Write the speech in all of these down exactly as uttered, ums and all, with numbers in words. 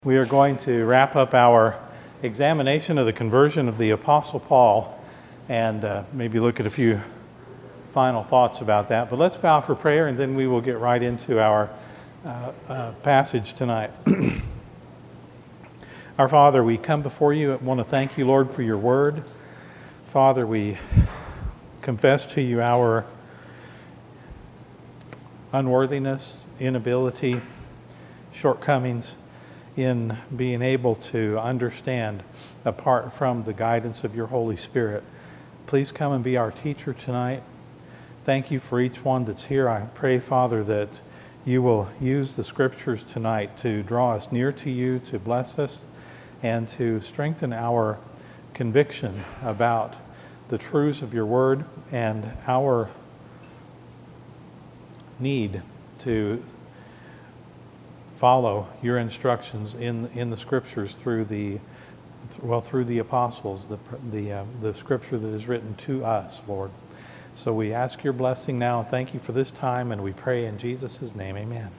We are going to wrap up our examination of the conversion of the Apostle Paul and uh, maybe look at a few final thoughts about that. But let's bow for prayer and then we will get right into our uh, uh, passage tonight. Our Father, we come before you. I want to thank you, Lord, for your word. Father, we confess to you our unworthiness, inability, shortcomings in being able to understand apart from the guidance of your Holy Spirit. Please come and be our teacher tonight. Thank you for each one that's here. I pray, Father, that you will use the scriptures tonight to draw us near to you, to bless us, and to strengthen our conviction about the truths of your word and our need to follow your instructions in in the scriptures through the well through the apostles, the the uh, the scripture that is written to us, Lord. So we ask your blessing now and thank you for this time, and we pray in Jesus' name, amen.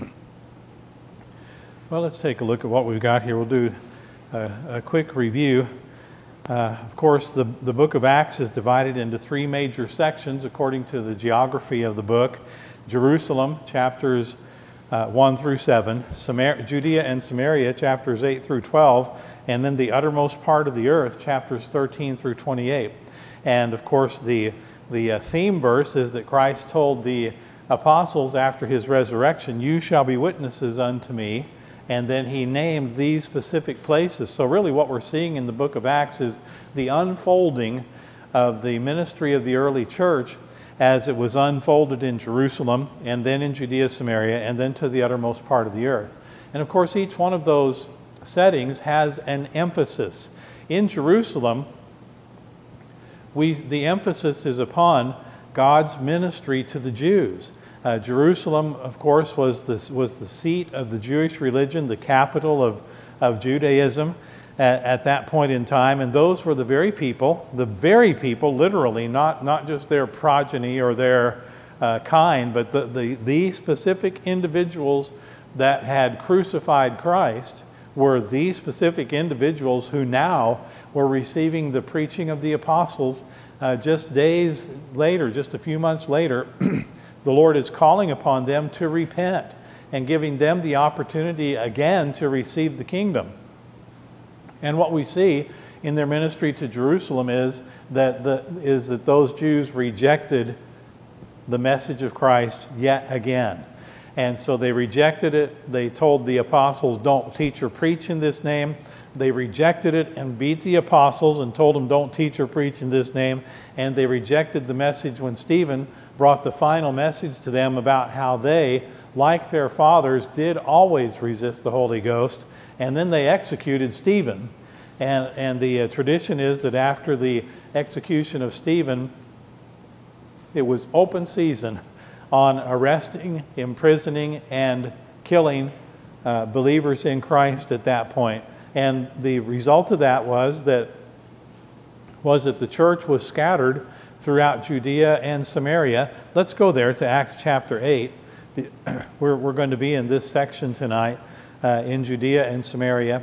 Well, let's take a look at what we've got here. We'll do a, a quick review. Uh, of course, the, the book of Acts is divided into three major sections according to the geography of the book. Jerusalem, chapters Uh, one through seven, Samar- Judea and Samaria, chapters eight through twelve, and then the uttermost part of the earth, chapters thirteen through twenty-eight. And of course, the, the uh, theme verse is that Christ told the apostles after his resurrection, "You shall be witnesses unto me," and then he named these specific places. So really what we're seeing in the book of Acts is the unfolding of the ministry of the early church as it was unfolded in Jerusalem, and then in Judea, Samaria, and then to the uttermost part of the earth. And of course, each one of those settings has an emphasis. In Jerusalem, we the emphasis is upon God's ministry to the Jews. Uh, Jerusalem, of course, was the, was the seat of the Jewish religion, the capital of, of Judaism at, at that point in time. And those were the very people, the very people, literally, not, not just their progeny or their uh, kind, but the, the, the specific individuals that had crucified Christ were the specific individuals who now were receiving the preaching of the apostles. Uh, just days later, just a few months later, the Lord is calling upon them to repent and giving them the opportunity again to receive the kingdom. And what we see in their ministry to Jerusalem is that the, is that those Jews rejected the message of Christ yet again. And so they rejected it. They told the apostles, "Don't teach or preach in this name." They rejected it and beat the apostles and told them, "Don't teach or preach in this name." And they rejected the message when Stephen brought the final message to them about how they, like their fathers, did always resist the Holy Ghost. And then they executed Stephen. And, and the uh, tradition is that after the execution of Stephen, it was open season on arresting, imprisoning, and killing uh, believers in Christ at that point. And the result of that was that, was that the church was scattered throughout Judea and Samaria. Let's go there to Acts chapter eight. We're, we're going to be in this section tonight. Uh, in Judea and Samaria.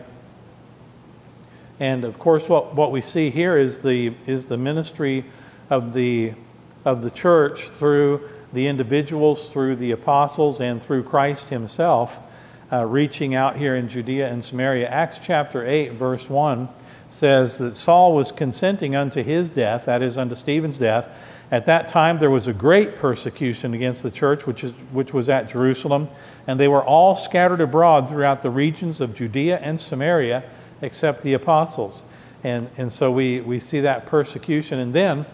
And of course what, what we see here is the is the ministry of the of the church through the individuals, through the apostles, and through Christ himself, uh, reaching out here in Judea and Samaria. Acts chapter eight verse one says that Saul was consenting unto his death, that is, unto Stephen's death. At that time there was a great persecution against the church, which is which was at Jerusalem, and they were all scattered abroad throughout the regions of Judea and Samaria, except the apostles. And and so we, we see that persecution. And then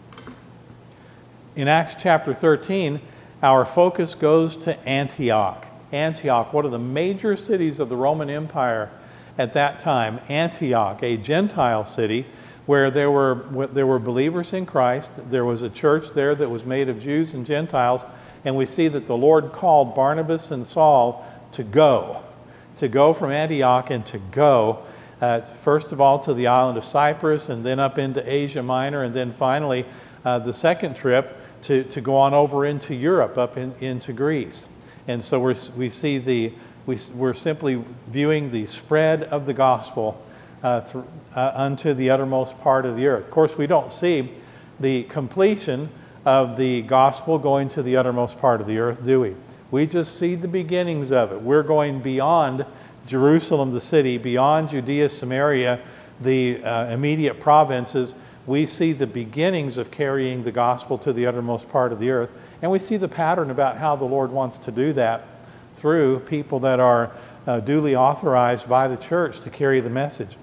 in Acts chapter thirteen, our focus goes to Antioch. Antioch, one of the major cities of the Roman Empire at that time. Antioch, a Gentile city, where there were there were believers in Christ. There was a church there that was made of Jews and Gentiles, and we see that the Lord called Barnabas and Saul to go, to go from Antioch and to go, uh, first of all to the island of Cyprus, and then up into Asia Minor, and then finally uh, the second trip to, to go on over into Europe, up in, into Greece. And so we're, we see the We, we're simply viewing the spread of the gospel uh, through, uh, unto the uttermost part of the earth. Of course, we don't see the completion of the gospel going to the uttermost part of the earth, do we? We just see the beginnings of it. We're going beyond Jerusalem, the city, beyond Judea, Samaria, the uh, immediate provinces. We see the beginnings of carrying the gospel to the uttermost part of the earth. And we see the pattern about how the Lord wants to do that through people that are uh, duly authorized by the church to carry the message.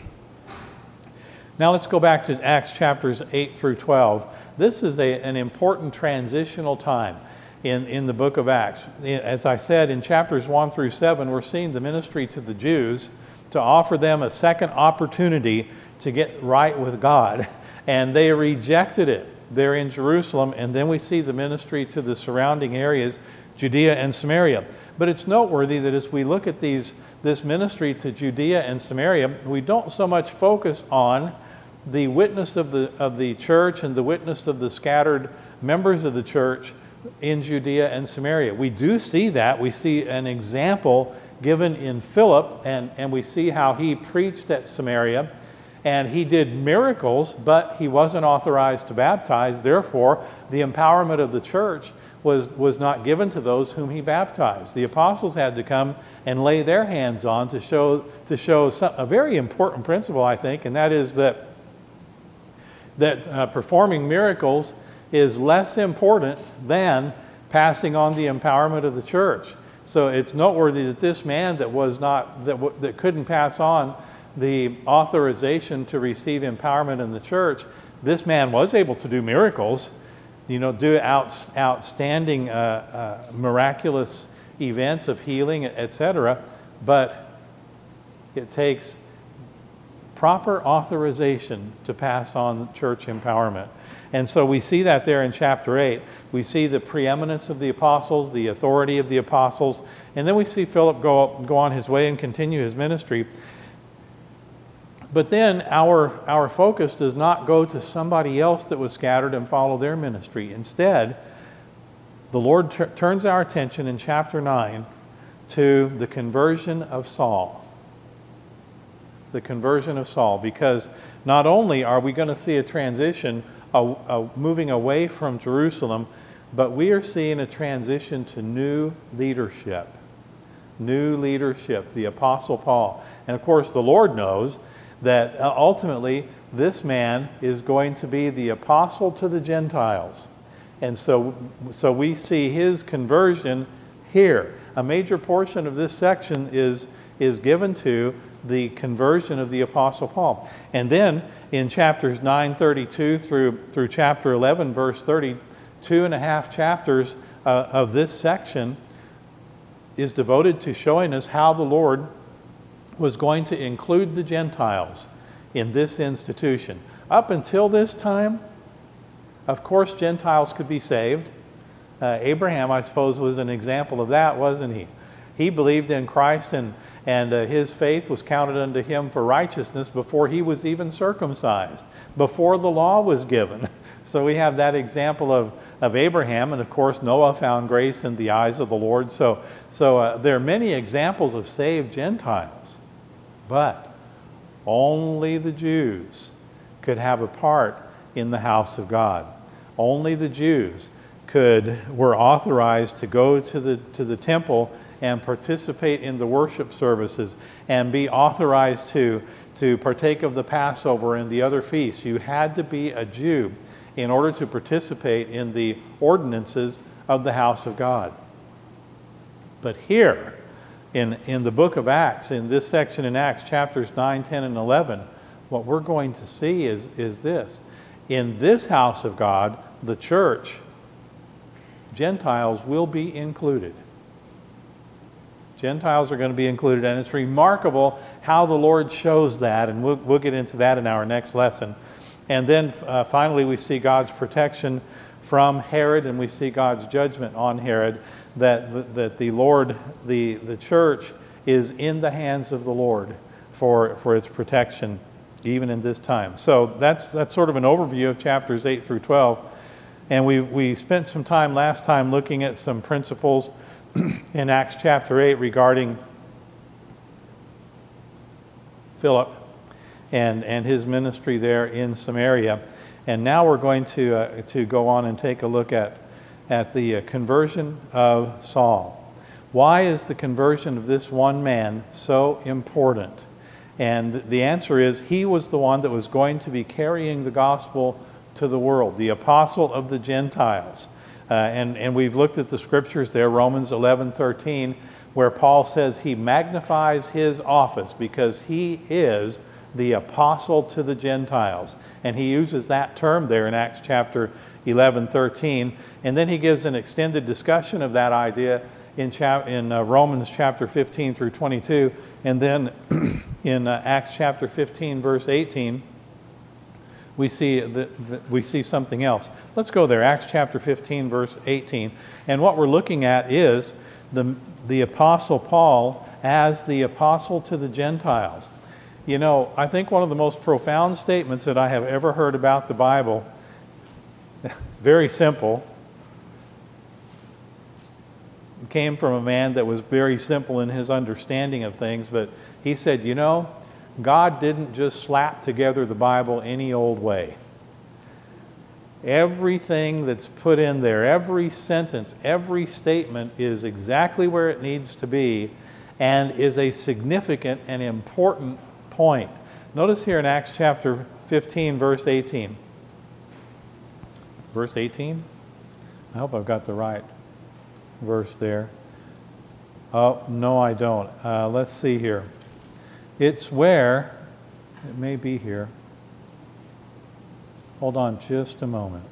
Now let's go back to Acts chapters eight through twelve. This is a, an important transitional time in, in the book of Acts. As I said, in chapters one through seven, we're seeing the ministry to the Jews to offer them a second opportunity to get right with God. And they rejected it. They're in Jerusalem, and then we see the ministry to the surrounding areas, Judea and Samaria. But it's noteworthy that as we look at these, this ministry to Judea and Samaria, we don't so much focus on the witness of the, of the church and the witness of the scattered members of the church in Judea and Samaria. We do see that. We see an example given in Philip, and, and we see how he preached at Samaria, and he did miracles, but he wasn't authorized to baptize. Therefore, the empowerment of the church was, was not given to those whom he baptized. The apostles had to come and lay their hands on to show, to show some, a very important principle, I think, and that is that, that uh, performing miracles is less important than passing on the empowerment of the church. So it's noteworthy that this man that was not, that, w that couldn't pass on the authorization to receive empowerment in the church, this man was able to do miracles, you know, do out, outstanding uh, uh, miraculous events of healing, et cetera. But it takes proper authorization to pass on church empowerment. And so we see that there in chapter eight. We see the preeminence of the apostles, the authority of the apostles, and then we see Philip go, go on his way and continue his ministry. But then our, our focus does not go to somebody else that was scattered and follow their ministry. Instead, the Lord turns our attention in chapter nine to the conversion of Saul. The conversion of Saul, because not only are we going to see a transition, a, a moving away from Jerusalem, but we are seeing a transition to new leadership. New leadership, the Apostle Paul. And of course, the Lord knows that ultimately this man is going to be the apostle to the Gentiles. And so, so we see his conversion here. A major portion of this section is, is given to the conversion of the Apostle Paul. And then in chapters nine thirty-two through, through chapter eleven, verse thirty, two and a half chapters uh, of this section is devoted to showing us how the Lord was going to include the Gentiles in this institution. Up until this time, of course, Gentiles could be saved. Uh, Abraham, I suppose, was an example of that, wasn't he? He believed in Christ, and, and uh, his faith was counted unto him for righteousness before he was even circumcised, before the law was given. So we have that example of, of Abraham, and of course Noah found grace in the eyes of the Lord. So, so uh, there are many examples of saved Gentiles. But only the Jews could have a part in the house of God. Only the Jews could, were authorized to go to the, to the temple and participate in the worship services and be authorized to, to partake of the Passover and the other feasts. You had to be a Jew in order to participate in the ordinances of the house of God. But here, In, in the book of Acts, in this section in Acts, chapters nine, ten, and eleven, what we're going to see is, is this. In this house of God, the church, Gentiles will be included. Gentiles are going to be included, and it's remarkable how the Lord shows that, and we'll, we'll get into that in our next lesson. And then uh, finally, we see God's protection from Herod, and we see God's judgment on Herod, that, that the Lord, the, the church is in the hands of the Lord for, for its protection, even in this time. So that's, that's sort of an overview of chapters eight through twelve. And we, we spent some time last time looking at some principles in Acts chapter eight regarding Philip and, and his ministry there in Samaria. And now we're going to, uh, to go on and take a look at, at the uh, conversion of Saul. Why is the conversion of this one man so important? And the answer is, he was the one that was going to be carrying the gospel to the world, the apostle of the Gentiles. Uh, and, and we've looked at the scriptures there, Romans eleven thirteen, where Paul says he magnifies his office because he is the apostle to the Gentiles. And he uses that term there in Acts chapter eleven thirteen. And then he gives an extended discussion of that idea in, chap- in uh, Romans chapter fifteen through twenty-two. And then in uh, Acts chapter fifteen, verse eighteen, we see, the, the, we see something else. Let's go there, Acts chapter fifteen, verse eighteen. And what we're looking at is the, the Apostle Paul as the apostle to the Gentiles. You know, I think one of the most profound statements that I have ever heard about the Bible, very simple, came from a man that was very simple in his understanding of things, but he said, you know, God didn't just slap together the Bible any old way. Everything that's put in there, every sentence, every statement is exactly where it needs to be and is a significant and important point. Notice here in Acts chapter fifteen, verse eighteen. Verse eighteen? I hope I've got the right verse there. Oh, no, I don't. Uh, let's see here. It's where, it may be here. Hold on just a moment.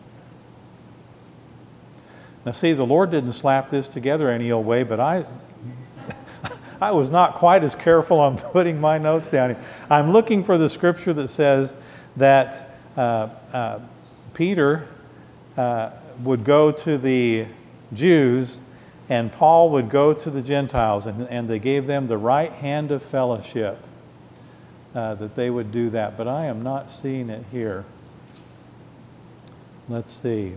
Now see, the Lord didn't slap this together any old way, but I I was not quite as careful on putting my notes down here. I'm looking for the scripture that says that uh, uh, Peter uh, would go to the Jews and Paul would go to the Gentiles, and, and they gave them the right hand of fellowship, uh, that they would do that. But I am not seeing it here. Let's see.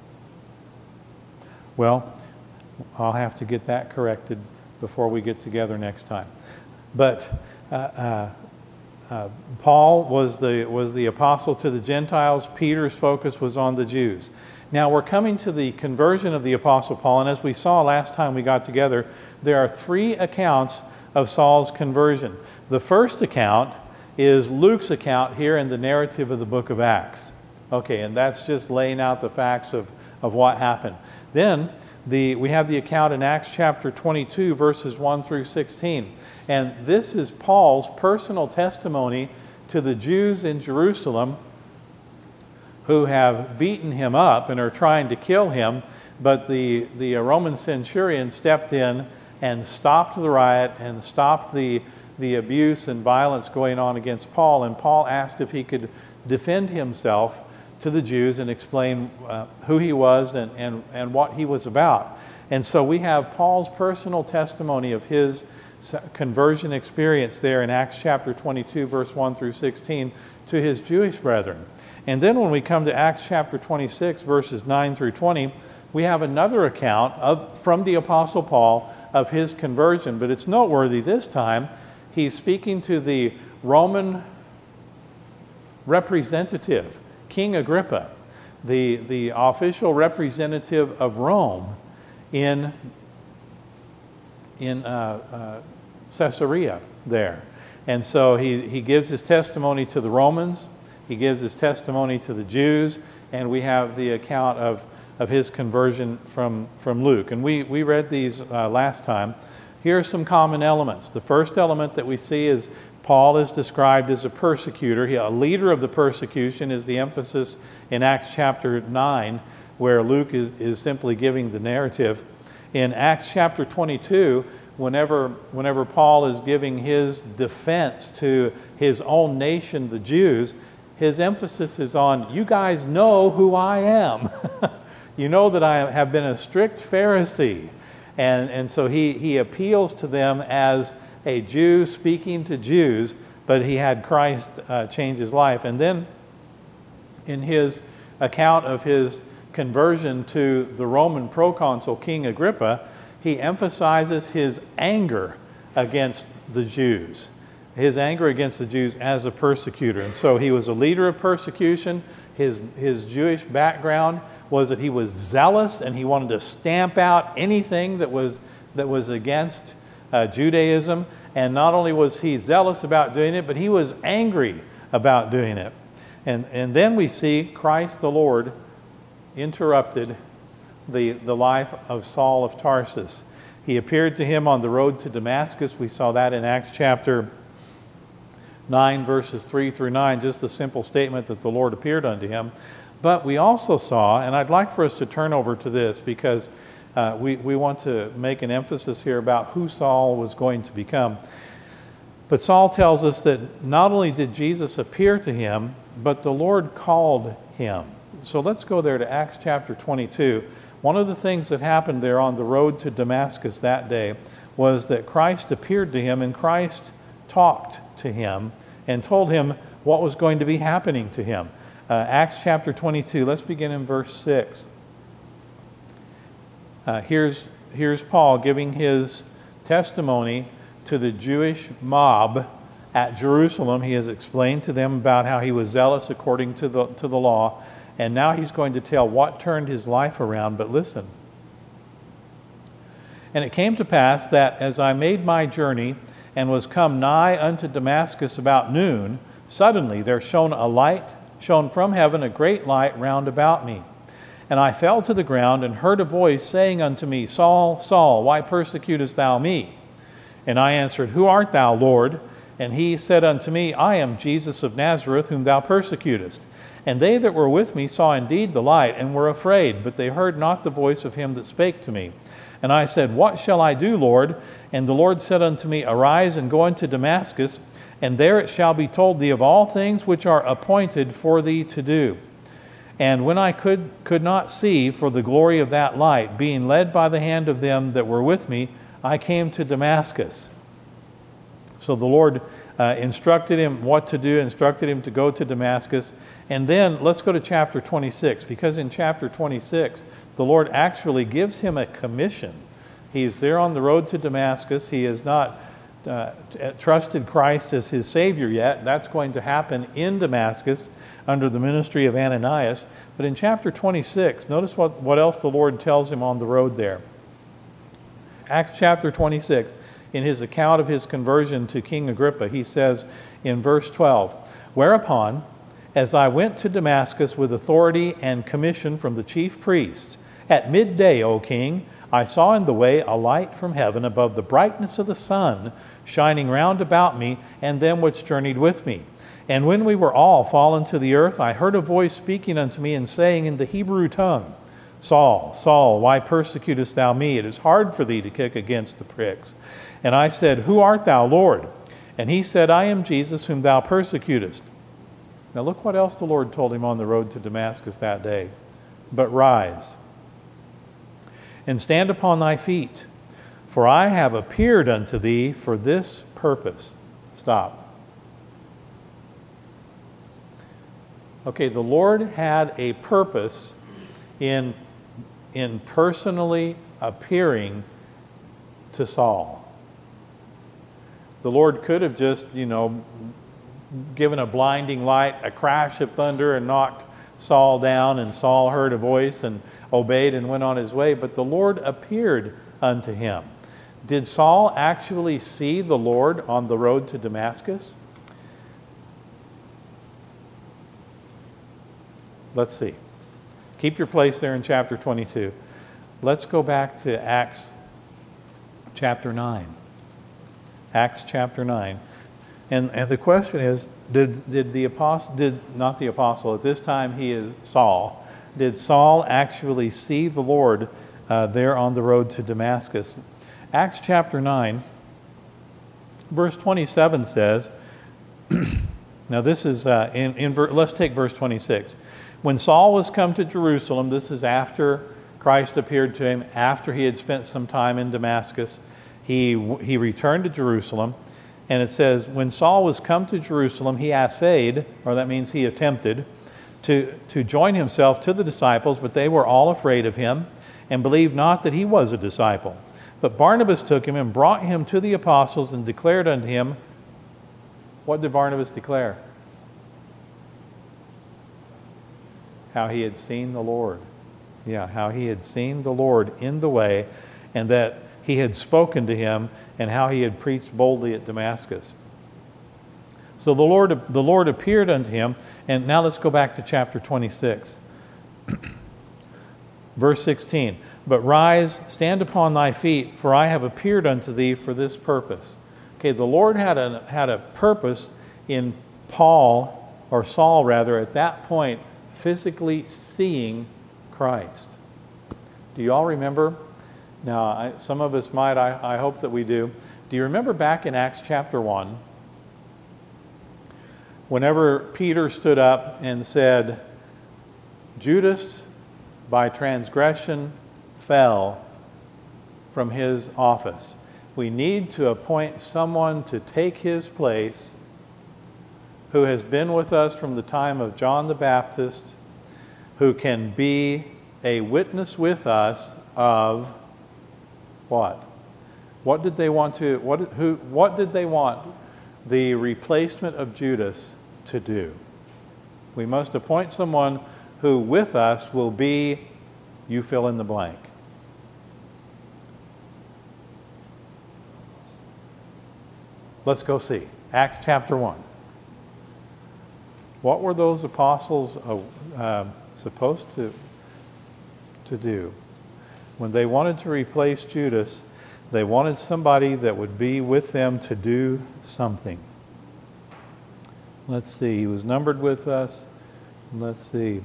Well, I'll have to get that corrected before we get together next time. But uh, uh, uh, Paul was the, was the apostle to the Gentiles. Peter's focus was on the Jews. Now we're coming to the conversion of the Apostle Paul, and as we saw last time we got together, there are three accounts of Saul's conversion. The first account is Luke's account here in the narrative of the book of Acts. Okay, and that's just laying out the facts of, of what happened. Then the, we have the account in Acts chapter twenty-two, verses one through sixteen. And this is Paul's personal testimony to the Jews in Jerusalem who have beaten him up and are trying to kill him, but the, the Roman centurion stepped in and stopped the riot and stopped the, the abuse and violence going on against Paul. And Paul asked if he could defend himself to the Jews and explain uh, who he was and, and, and what he was about. And so we have Paul's personal testimony of his conversion experience there in Acts chapter twenty-two, verse one through sixteen, to his Jewish brethren. And then when we come to Acts chapter twenty-six, verses nine through twenty, we have another account of, from the Apostle Paul of his conversion. But it's noteworthy this time, he's speaking to the Roman representative, King Agrippa, the, the official representative of Rome in, in uh, uh, Caesarea there. And so he, he gives his testimony to the Romans, he gives his testimony to the Jews, and we have the account of, of his conversion from, from Luke. And we, we read these uh, last time. Here are some common elements. The first element that we see is Paul is described as a persecutor. He, a leader of the persecution is the emphasis in Acts chapter nine, where Luke is, is simply giving the narrative. In Acts chapter twenty-two, whenever, whenever Paul is giving his defense to his own nation, the Jews, his emphasis is on, you guys know who I am. You know that I have been a strict Pharisee. And, and so he, he appeals to them as a Jew speaking to Jews, but he had Christ uh, change his life. And then in his account of his conversion to the Roman proconsul, King Agrippa, he emphasizes his anger against the Jews, his anger against the Jews as a persecutor. And so he was a leader of persecution. His, his Jewish background was that he was zealous and he wanted to stamp out anything that was, that was against uh, Judaism. And not only was he zealous about doing it, but he was angry about doing it. And, and then we see Christ the Lord interrupted the, the life of Saul of Tarsus. He appeared to him on the road to Damascus. We saw that in Acts chapter nine, verses three through nine, just the simple statement that the Lord appeared unto him. But we also saw, and I'd like for us to turn over to this because uh, we, we want to make an emphasis here about who Saul was going to become. But Saul tells us that not only did Jesus appear to him, but the Lord called him. So let's go there to Acts chapter twenty-two. One of the things that happened there on the road to Damascus that day was that Christ appeared to him, and Christ talked to him and told him what was going to be happening to him. Uh, Acts chapter twenty-two, let's begin in verse six. Uh, here's, here's Paul giving his testimony to the Jewish mob at Jerusalem. He has explained to them about how he was zealous according to the, to the law. And now he's going to tell what turned his life around. But listen. And it came to pass that as I made my journey and was come nigh unto Damascus about noon, suddenly there shone a light, shone from heaven a great light round about me. And I fell to the ground and heard a voice saying unto me, Saul, Saul, why persecutest thou me? And I answered, Who art thou, Lord? And he said unto me, I am Jesus of Nazareth, whom thou persecutest. And they that were with me saw indeed the light, and were afraid, but they heard not the voice of him that spake to me. And I said, What shall I do, Lord? And the Lord said unto me, Arise and go unto Damascus, and there it shall be told thee of all things which are appointed for thee to do. And when I could, could not see for the glory of that light, being led by the hand of them that were with me, I came to Damascus. So the Lord uh, instructed him what to do, instructed him to go to Damascus. And then let's go to chapter twenty-six, because in chapter twenty-six, the Lord actually gives him a commission. He's there on the road to Damascus. He has not uh, trusted Christ as his Savior yet. That's going to happen in Damascus under the ministry of Ananias. But in chapter twenty-six, notice what, what else the Lord tells him on the road there. Acts chapter twenty-six, in his account of his conversion to King Agrippa, he says in verse twelve, Whereupon, as I went to Damascus with authority and commission from the chief priests, at midday, O king, I saw in the way a light from heaven above the brightness of the sun, shining round about me and them which journeyed with me. And when we were all fallen to the earth, I heard a voice speaking unto me and saying in the Hebrew tongue, Saul, Saul, why persecutest thou me? It is hard for thee to kick against the pricks. And I said, Who art thou, Lord? And he said, I am Jesus whom thou persecutest. Now look what else the Lord told him on the road to Damascus that day. But rise and stand upon thy feet, for I have appeared unto thee for this purpose. Stop. Okay, the Lord had a purpose in, in personally appearing to Saul. The Lord could have just, you know, given a blinding light, a crash of thunder, and knocked Saul down, and Saul heard a voice and obeyed and went on his way. But the Lord appeared unto him. Did Saul actually see the Lord on the road to Damascus? Let's see. Keep your place there in chapter twenty-two. Let's go back to Acts chapter nine. Acts chapter nine. And, and the question is, did, did the apostle, did not the apostle, at this time he is Saul, did Saul actually see the Lord uh, there on the road to Damascus? Acts chapter nine, verse twenty-seven says, now this is, uh, in, in let's take verse twenty-six. When Saul was come to Jerusalem, this is after Christ appeared to him, after he had spent some time in Damascus, he, he returned to Jerusalem. And it says, when Saul was come to Jerusalem, he essayed, or that means he attempted, to, to join himself to the disciples, but they were all afraid of him and believed not that he was a disciple. But Barnabas took him and brought him to the apostles and declared unto him, what did Barnabas declare? How he had seen the Lord. Yeah, how he had seen the Lord in the way, and that he had spoken to him, and how he had preached boldly at Damascus. So the Lord, the Lord appeared unto him, and now let's go back to chapter twenty-six. Verse sixteen, but rise, stand upon thy feet, for I have appeared unto thee for this purpose. Okay, the Lord had a, had a purpose in Paul, or Saul rather, at that point, physically seeing Christ. Do you all remember? Now, I, some of us might, I, I hope that we do. Do you remember back in Acts chapter one, whenever Peter stood up and said, Judas, by transgression, fell from his office. We need to appoint someone to take his place who has been with us from the time of John the Baptist, who can be a witness with us of what? What did they want to, what, who, what did they want the replacement of Judas to do? We must appoint someone who with us will be, you fill in the blank. Let's go see. Acts chapter one. What were those apostles uh, uh, supposed to, to do? When they wanted to replace Judas, they wanted somebody that would be with them to do something. Let's see. He was numbered with us. Let's see.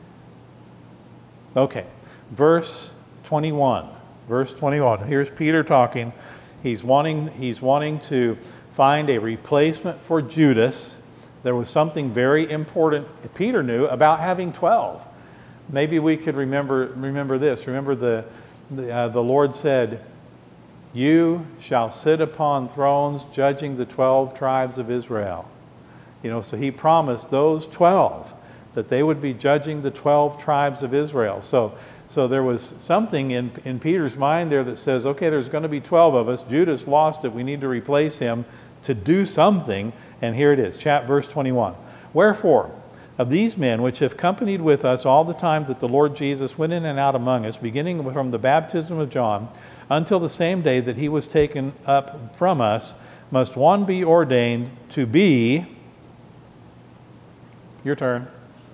Okay. Verse twenty-one. Verse twenty-one. Here's Peter talking. He's wanting, he's wanting to find a replacement for Judas. There was something very important Peter knew about having twelve. Maybe we could remember remember this. Remember the the, uh, the Lord said, "You shall sit upon thrones, judging the twelve tribes of Israel." You know, so he promised those twelve that they would be judging the twelve tribes of Israel. So, so there was something in in Peter's mind there that says, "Okay, there's going to be twelve of us. Judas lost it. We need to replace him to do something." And here it is, chat verse twenty-one. Wherefore, of these men which have companied with us all the time that the Lord Jesus went in and out among us, beginning from the baptism of John, until the same day that he was taken up from us, must one be ordained to be, your turn,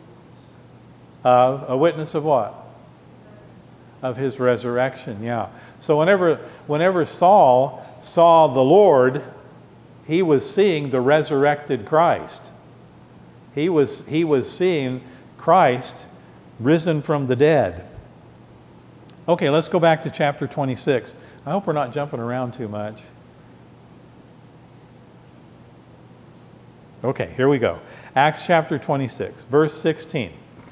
of a witness of what? Of his resurrection, yeah. So whenever, whenever Saul saw the Lord, he was seeing the resurrected Christ. He was, he was seeing Christ risen from the dead. Okay, let's go back to chapter twenty-six. I hope we're not jumping around too much. Okay, here we go. Acts chapter twenty-six, verse sixteen.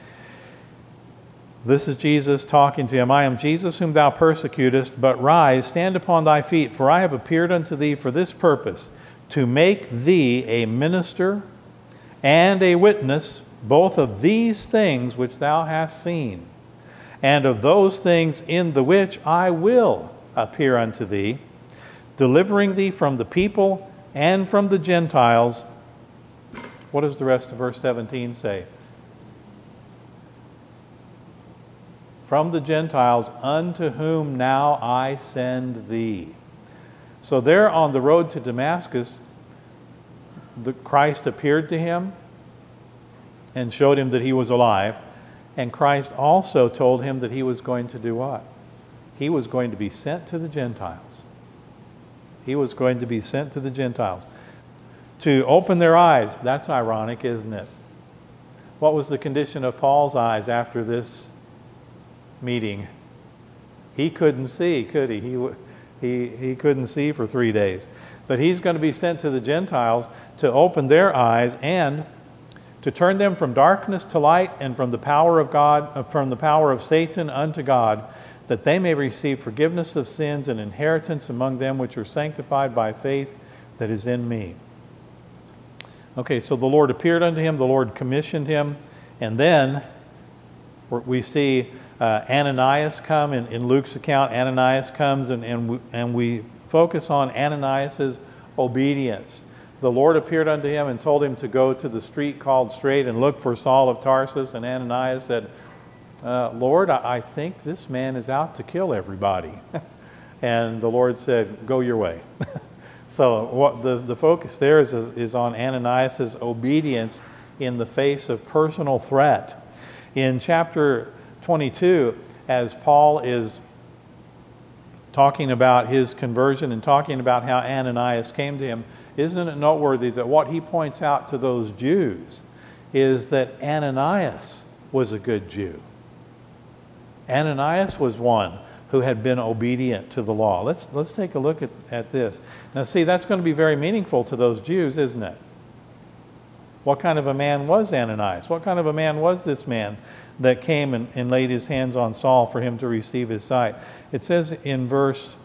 This is Jesus talking to him. I am Jesus whom thou persecutest, but rise, stand upon thy feet, for I have appeared unto thee for this purpose, to make thee a minister and a witness both of these things which thou hast seen, and of those things in the which I will appear unto thee, delivering thee from the people and from the Gentiles. What does the rest of verse seventeen say? From the Gentiles, unto whom now I send thee. So there on the road to Damascus, the Christ appeared to him and showed him that he was alive. And Christ also told him that he was going to do what? He was going to be sent to the Gentiles. He was going to be sent to the Gentiles to open their eyes. That's ironic, isn't it? What was the condition of Paul's eyes after this meeting? He couldn't see, could he? He, he, he couldn't see for three days. But he's going to be sent to the Gentiles to open their eyes and to turn them from darkness to light and from the power of God, from the power of Satan unto God, that they may receive forgiveness of sins and inheritance among them which are sanctified by faith that is in me. Okay, so the Lord appeared unto him, the Lord commissioned him, and then we see uh, Ananias come. In, in Luke's account, Ananias comes, and, and, we, and we focus on Ananias's obedience. The Lord appeared unto him and told him to go to the street called Straight and look for Saul of Tarsus. And Ananias said, uh, Lord, I, I think this man is out to kill everybody. And the Lord said, go your way. So what the, the focus there is, is on Ananias' obedience in the face of personal threat. In chapter twenty-two, as Paul is talking about his conversion and talking about how Ananias came to him, isn't it noteworthy that what he points out to those Jews is that Ananias was a good Jew. Ananias was one who had been obedient to the law. Let's, let's take a look at, at this. Now see, that's going to be very meaningful to those Jews, isn't it? What kind of a man was Ananias? What kind of a man was this man that came and, and laid his hands on Saul for him to receive his sight? It says in verse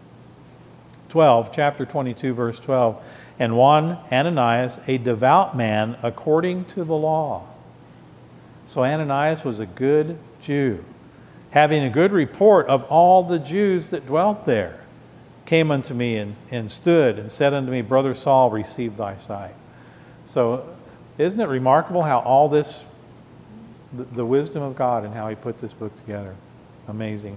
twelve, chapter twenty-two, verse twelve, and one, Ananias, a devout man according to the law. So Ananias was a good Jew, having a good report of all the Jews that dwelt there, came unto me and, and stood and said unto me, Brother Saul, receive thy sight. So isn't it remarkable how all this, the, the wisdom of God and how he put this book together? Amazing.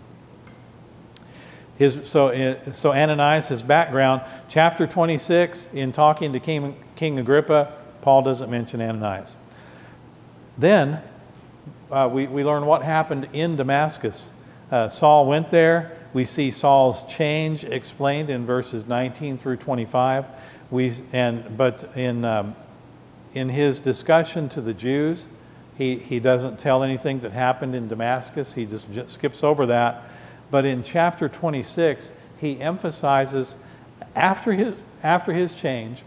His, so, so Ananias' background, chapter twenty-six, in talking to King, King Agrippa, Paul doesn't mention Ananias. Then uh, we, we learn what happened in Damascus. Uh, Saul went there. We see Saul's change explained in verses nineteen through twenty-five. We, and, but in, um, in his discussion to the Jews, he, he doesn't tell anything that happened in Damascus. He just, just skips over that. But in chapter twenty-six, he emphasizes after his, after his change,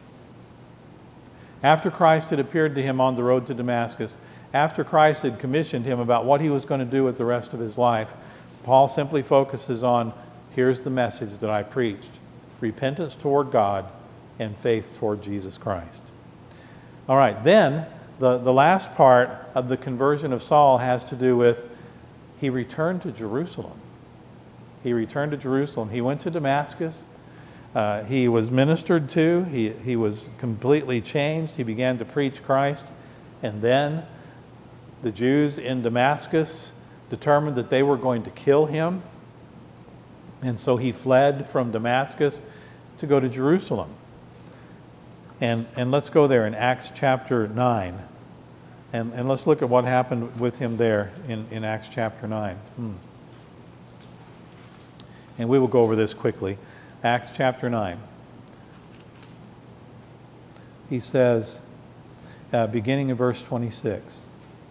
after Christ had appeared to him on the road to Damascus, after Christ had commissioned him about what he was going to do with the rest of his life, Paul simply focuses on, here's the message that I preached: repentance toward God and faith toward Jesus Christ. All right, then the, the last part of the conversion of Saul has to do with he returned to Jerusalem. He returned to Jerusalem. He went to Damascus. Uh, he was ministered to. He, he was completely changed. He began to preach Christ. And then the Jews in Damascus determined that they were going to kill him. And so he fled from Damascus to go to Jerusalem. And, and let's go there in Acts chapter nine. And, and let's look at what happened with him there in, in Acts chapter nine. Hmm. And we will go over this quickly. Acts chapter nine. He says, uh, beginning in verse twenty-six.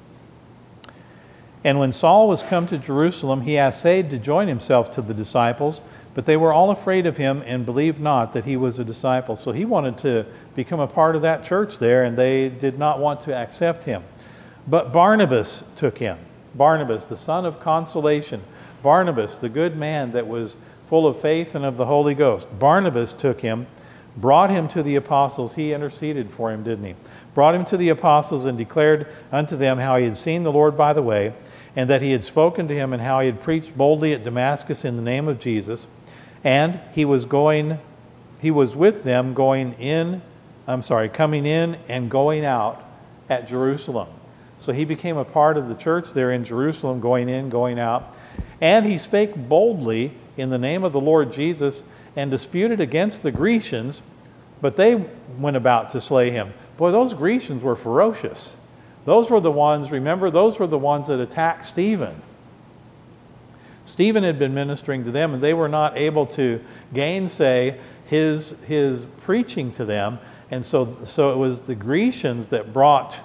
And when Saul was come to Jerusalem, he essayed to join himself to the disciples, but they were all afraid of him and believed not that he was a disciple. So he wanted to become a part of that church there, and they did not want to accept him. But Barnabas took him. Barnabas, the son of consolation. Barnabas, the good man that was full of faith and of the Holy Ghost. Barnabas took him, brought him to the apostles. He interceded for him, didn't he? Brought him to the apostles and declared unto them how he had seen the Lord by the way, and that he had spoken to him, and how he had preached boldly at Damascus in the name of Jesus. And he was going, he was with them going in, I'm sorry, coming in and going out at Jerusalem. So he became a part of the church there in Jerusalem, going in, going out. And he spake boldly in the name of the Lord Jesus, and disputed against the Grecians, but they went about to slay him. Boy, those Grecians were ferocious. Those were the ones, remember, those were the ones that attacked Stephen. Stephen had been ministering to them, and they were not able to gainsay his, his preaching to them. And so, so it was the Grecians that brought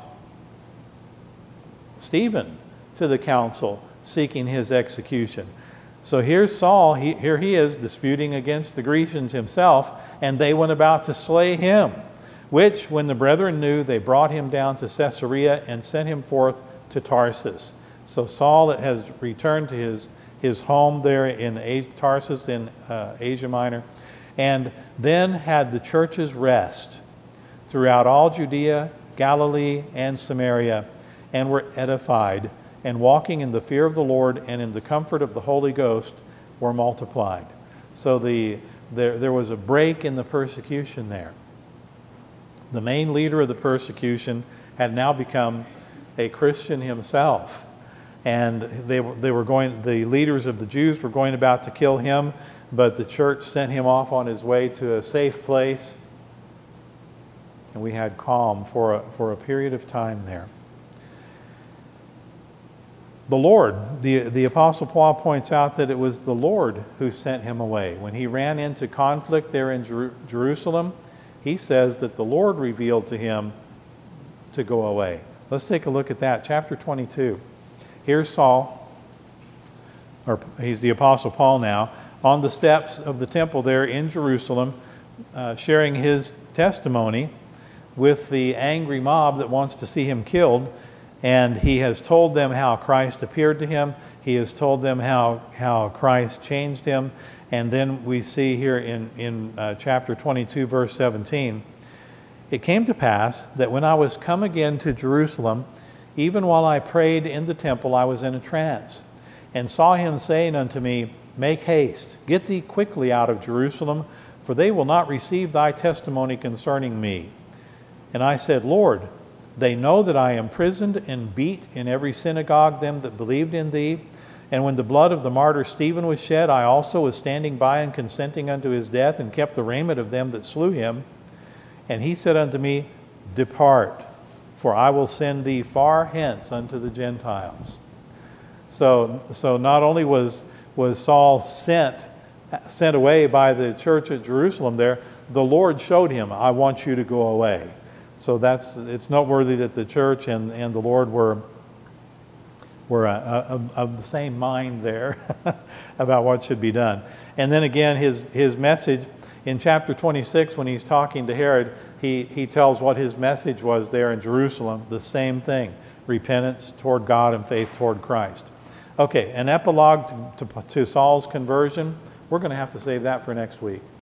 Stephen to the council, seeking his execution. So here's Saul, he, here he is disputing against the Grecians himself, and they went about to slay him, which, when the brethren knew, they brought him down to Caesarea and sent him forth to Tarsus. So Saul has returned to his, his home there in Tarsus in uh, Asia Minor, and then had the churches rest throughout all Judea, Galilee, and Samaria, and were edified and walking in the fear of the Lord and in the comfort of the Holy Ghost were multiplied. So the, there, there was a break in the persecution there. The main leader of the persecution had now become a Christian himself. And they were, they were going, the leaders of the Jews were going about to kill him, but the church sent him off on his way to a safe place. And we had calm for a, for a period of time there. The Lord, the, the Apostle Paul points out that it was the Lord who sent him away. When he ran into conflict there in Jer- Jerusalem, he says that the Lord revealed to him to go away. Let's take a look at that. Chapter twenty-two. Here's Saul, or he's the Apostle Paul now, on the steps of the temple there in Jerusalem, uh, sharing his testimony with the angry mob that wants to see him killed. And he has told them how Christ appeared to him. He has told them how, how Christ changed him. And then we see here in, in uh, chapter twenty-two, verse seventeen, it came to pass that when I was come again to Jerusalem, even while I prayed in the temple, I was in a trance, and saw him saying unto me, Make haste, get thee quickly out of Jerusalem, for they will not receive thy testimony concerning me. And I said, Lord, they know that I am imprisoned and beat in every synagogue them that believed in thee. And when the blood of the martyr Stephen was shed, I also was standing by and consenting unto his death, and kept the raiment of them that slew him. And he said unto me, Depart, for I will send thee far hence unto the Gentiles. So, so not only was, was Saul sent, sent away by the church at Jerusalem there, the Lord showed him, I want you to go away. So that's, it's noteworthy that the church and, and the Lord were, were uh, of, of the same mind there about what should be done. And then again, his, his message in chapter twenty-six, when he's talking to Herod, he, he tells what his message was there in Jerusalem, the same thing, repentance toward God and faith toward Christ. Okay, an epilogue to, to, to Saul's conversion. We're going to have to save that for next week.